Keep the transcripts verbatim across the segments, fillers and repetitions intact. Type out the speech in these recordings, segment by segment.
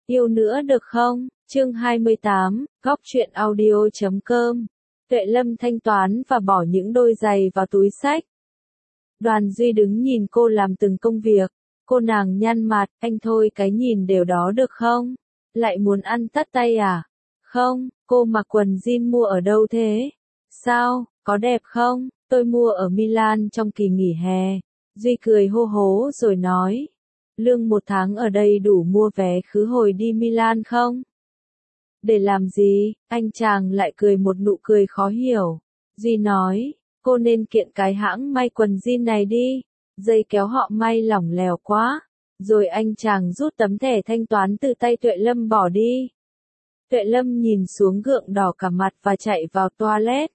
Yêu nữa được không? Chương hai mươi tám, góc truyện audio chấm com. Tuệ Lâm thanh toán và bỏ những đôi giày vào túi xách. Đoàn Duy đứng nhìn cô làm từng công việc. Cô nàng nhăn mặt, anh thôi cái nhìn đều đó được không? Lại muốn ăn tắt tay à? Không, cô mặc quần jean mua ở đâu thế? Sao, có đẹp không? Tôi mua ở Milan trong kỳ nghỉ hè. Duy cười hô hố rồi nói. Lương một tháng ở đây đủ mua vé khứ hồi đi Milan không? Để làm gì? Anh chàng lại cười một nụ cười khó hiểu. Duy nói, cô nên kiện cái hãng may quần jean này đi. Dây kéo họ may lỏng lẻo quá. Rồi anh chàng rút tấm thẻ thanh toán từ tay Tuệ Lâm bỏ đi. Tuệ Lâm nhìn xuống gượng đỏ cả mặt và chạy vào toilet.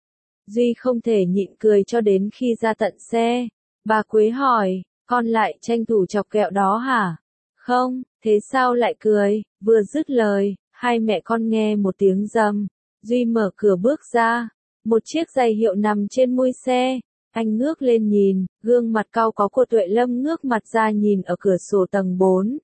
Duy không thể nhịn cười cho đến khi ra tận xe. Bà Quế hỏi, con lại tranh thủ chọc kẹo đó hả? Không, thế sao lại cười? Vừa dứt lời, hai mẹ con nghe một tiếng rầm. Duy mở cửa bước ra. Một chiếc giày hiệu nằm trên mui xe. Anh ngước lên nhìn, gương mặt cau có của Tuệ Lâm ngước mặt ra nhìn ở cửa sổ tầng bốn.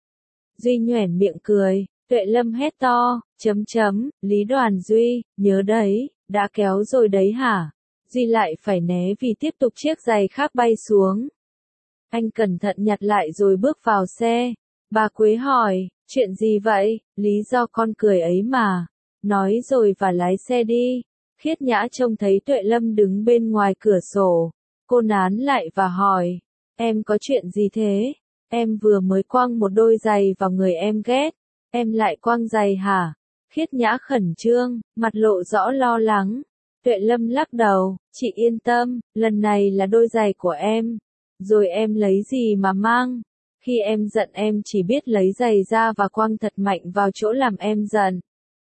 Duy nhoẻn miệng cười, Tuệ Lâm hét to, chấm chấm, Lý Đoàn Duy, nhớ đấy, đã kéo rồi đấy hả? Duy lại phải né vì tiếp tục chiếc giày khác bay xuống. Anh cẩn thận nhặt lại rồi bước vào xe. Bà Quế hỏi, chuyện gì vậy? Lý do con cười ấy mà. Nói rồi và lái xe đi. Khiết Nhã trông thấy Tuệ Lâm đứng bên ngoài cửa sổ. Cô nán lại và hỏi, em có chuyện gì thế? Em vừa mới quăng một đôi giày vào người em ghét. Em lại quăng giày hả? Khiết Nhã khẩn trương, mặt lộ rõ lo lắng. Tuệ Lâm lắc đầu, chị yên tâm, lần này là đôi giày của em. Rồi em lấy gì mà mang? Khi em giận em chỉ biết lấy giày ra và quăng thật mạnh vào chỗ làm em giận.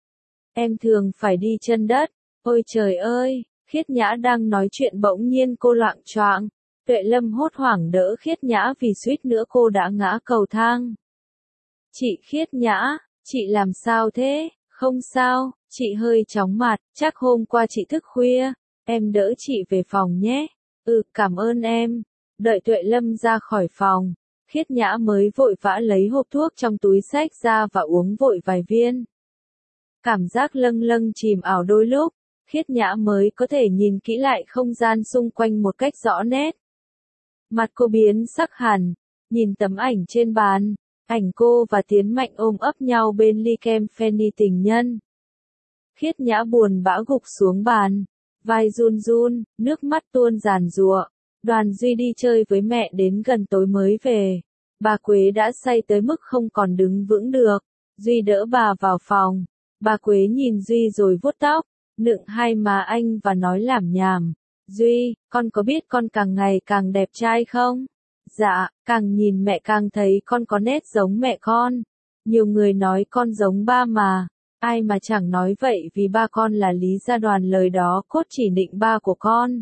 Em thường phải đi chân đất. Ôi trời ơi, Khiết Nhã đang nói chuyện bỗng nhiên cô loạng choạng. Tuệ Lâm hốt hoảng đỡ Khiết Nhã vì suýt nữa cô đã ngã cầu thang. Chị Khiết Nhã, chị làm sao thế? Không sao, chị hơi chóng mặt, chắc hôm qua chị thức khuya. Em đỡ chị về phòng nhé. Ừ, cảm ơn em. Đợi Tuệ Lâm ra khỏi phòng, Khiết Nhã mới vội vã lấy hộp thuốc trong túi xách ra và uống vội vài viên. Cảm giác lâng lâng chìm ảo đôi lúc, Khiết Nhã mới có thể nhìn kỹ lại không gian xung quanh một cách rõ nét. Mặt cô biến sắc hẳn, nhìn tấm ảnh trên bàn, ảnh cô và Tiến Mạnh ôm ấp nhau bên ly kem Fanny tình nhân. Khiết Nhã buồn bã gục xuống bàn, vai run run, nước mắt tuôn giàn giụa. Đoàn Duy đi chơi với mẹ đến gần tối mới về. Bà Quế đã say tới mức không còn đứng vững được. Duy đỡ bà vào phòng. Bà Quế nhìn Duy rồi vuốt tóc, nựng hai má anh và nói lảm nhảm. Duy, con có biết con càng ngày càng đẹp trai không? Dạ, càng nhìn mẹ càng thấy con có nét giống mẹ con. Nhiều người nói con giống ba mà. Ai mà chẳng nói vậy vì ba con là Lý Gia Đoàn, lời đó cốt chỉ định ba của con.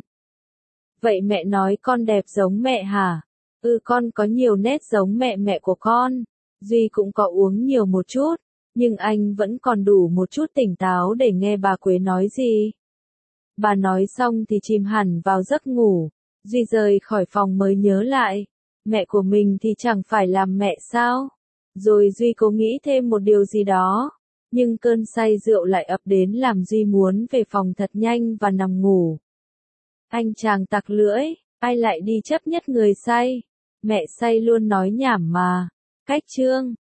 Vậy mẹ nói con đẹp giống mẹ hả? Ừ, con có nhiều nét giống mẹ mẹ của con. Duy cũng có uống nhiều một chút, nhưng anh vẫn còn đủ một chút tỉnh táo để nghe bà Quế nói gì. Bà nói xong thì chìm hẳn vào giấc ngủ. Duy rời khỏi phòng mới nhớ lại, mẹ của mình thì chẳng phải làm mẹ sao? Rồi Duy cố nghĩ thêm một điều gì đó, nhưng cơn say rượu lại ập đến làm Duy muốn về phòng thật nhanh và nằm ngủ. Anh chàng tặc lưỡi, ai lại đi chấp nhất người say? Mẹ say luôn nói nhảm mà. Cách chương